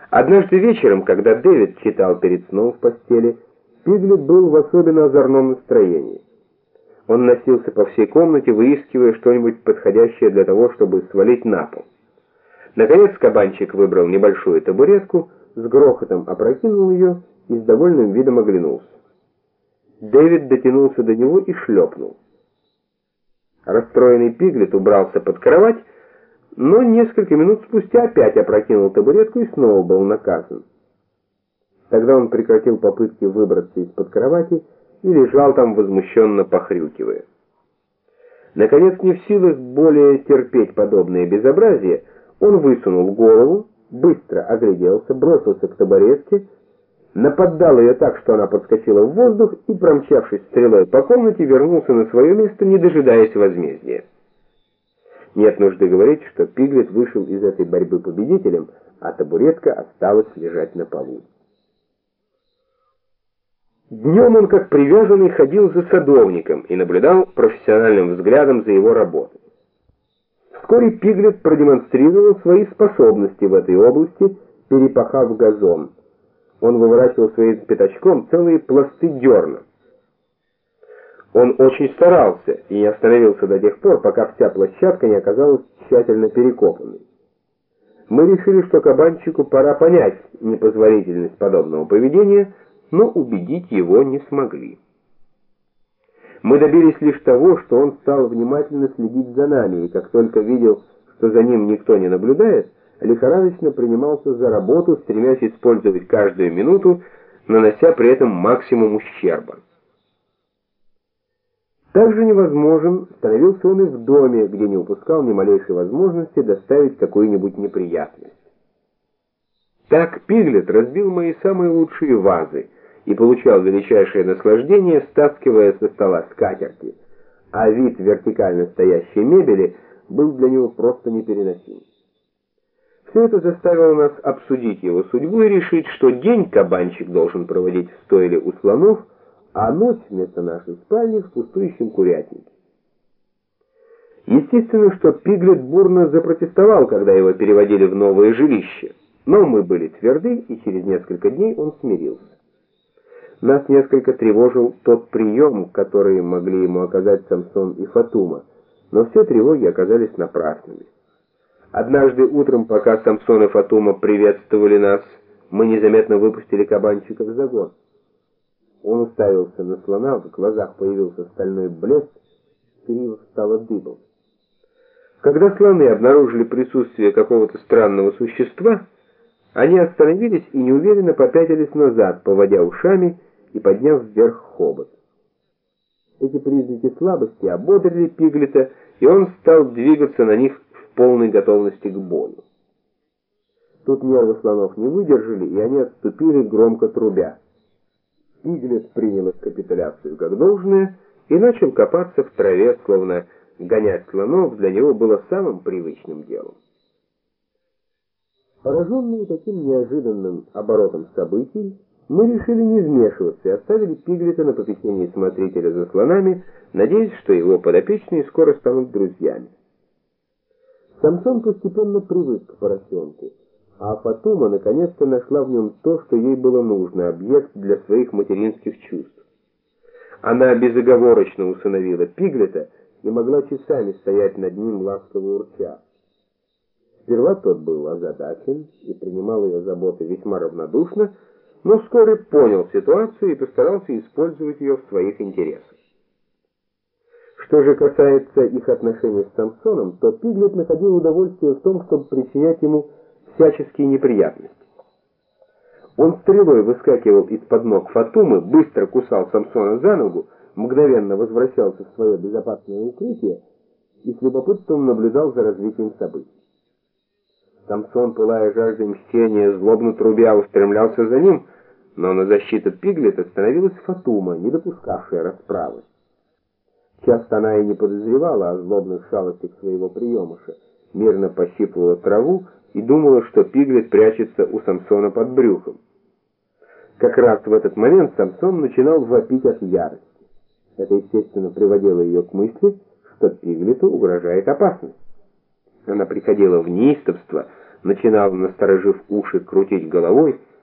Однажды вечером, когда Дэвид читал перед сном в постели, Пиглет был в особенно озорном настроении. Он носился по всей комнате, выискивая что-нибудь подходящее для того, чтобы свалить на пол. Наконец кабанчик выбрал небольшую табуретку, с грохотом опрокинул ее и с довольным видом оглянулся. Дэвид дотянулся до него и шлепнул. Расстроенный Пиглет убрался под кровать, но несколько минут спустя опять опрокинул табуретку и снова был наказан. Тогда он прекратил попытки выбраться из-под кровати и лежал там, возмущенно похрюкивая. Наконец, не в силах более терпеть подобное безобразие, он высунул голову, быстро огляделся, бросился к табуретке, наподдал ее так, что она подскочила в воздух и, промчавшись стрелой по комнате, вернулся на свое место, не дожидаясь возмездия. Нет нужды говорить, что Пиглет вышел из этой борьбы победителем, а табуретка осталась лежать на полу. Днем он, как привязанный, ходил за садовником и наблюдал профессиональным взглядом за его работой. Вскоре Пиглет продемонстрировал свои способности в этой области, перепахав газон. Он выворачивал своим пятачком целые пласты дерна. Он очень старался и не остановился до тех пор, пока вся площадка не оказалась тщательно перекопанной. Мы решили, что кабанчику пора понять непозволительность подобного поведения, но убедить его не смогли. Мы добились лишь того, что он стал внимательно следить за нами, и как только видел, что за ним никто не наблюдает, лихорадочно принимался за работу, стремясь использовать каждую минуту, нанося при этом максимум ущерба. Также невозможен становился он и в доме, где не упускал ни малейшей возможности доставить какую-нибудь неприятность. Так Пиглет разбил мои самые лучшие вазы и получал величайшее наслаждение, стаскивая со стола скатерти, а вид вертикально стоящей мебели был для него просто непереносим. Все это заставило нас обсудить его судьбу и решить, что день кабанчик должен проводить в стойле у слонов, а ночь вместо нашей спальни в пустующем курятнике. Естественно, что Пиглет бурно запротестовал, когда его переводили в новое жилище, но мы были тверды, и через несколько дней он смирился. Нас несколько тревожил тот прием, который могли ему оказать Самсон и Фатума, но все тревоги оказались напрасными. Однажды утром, пока Самсон и Фатума приветствовали нас, мы незаметно выпустили кабанчика в загон. Он уставился на слона, в глазах появился стальной блеск, криво встала дыбом. Когда слоны обнаружили присутствие какого-то странного существа, они остановились и неуверенно попятились назад, поводя ушами и подняв вверх хобот. Эти признаки слабости ободрили Пиглета, и он стал двигаться на них в полной готовности к бою. Тут нервы слонов не выдержали, и они отступили, громко трубя. Пиглет принял капитуляцию как должное и начал копаться в траве, словно гонять слонов для него было самым привычным делом. Пораженные таким неожиданным оборотом событий, мы решили не вмешиваться и оставили Пиглета на попечении смотрителя за слонами, надеясь, что его подопечные скоро станут друзьями. Самсон постепенно привык к поросенку, а Фатума наконец-то нашла в нем то, что ей было нужно, объект для своих материнских чувств. Она безоговорочно усыновила Пиглета и могла часами стоять над ним, ласково урча. Сперва тот был озадачен и принимал ее заботы весьма равнодушно, но вскоре понял ситуацию и постарался использовать ее в своих интересах. Что же касается их отношений с Самсоном, то Пиглет находил удовольствие в том, чтобы причинять ему всяческие неприятности. Он стрелой выскакивал из-под ног Фатумы, быстро кусал Самсона за ногу, мгновенно возвращался в свое безопасное укрытие и с любопытством наблюдал за развитием событий. Самсон, пылая жаждой мщения, злобно трубя, устремлялся за ним, но на защиту Пиглета становилась Фатума, не допускавшая расправы. Часто она и не подозревала о злобных шалостях своего приемыша, мирно пощипывала траву и думала, что Пиглет прячется у Самсона под брюхом. Как раз в этот момент Самсон начинал вопить от ярости. Это, естественно, приводило ее к мысли, что Пиглету угрожает опасность. Она приходила в неистовство, начинал, насторожив уши, крутить головой,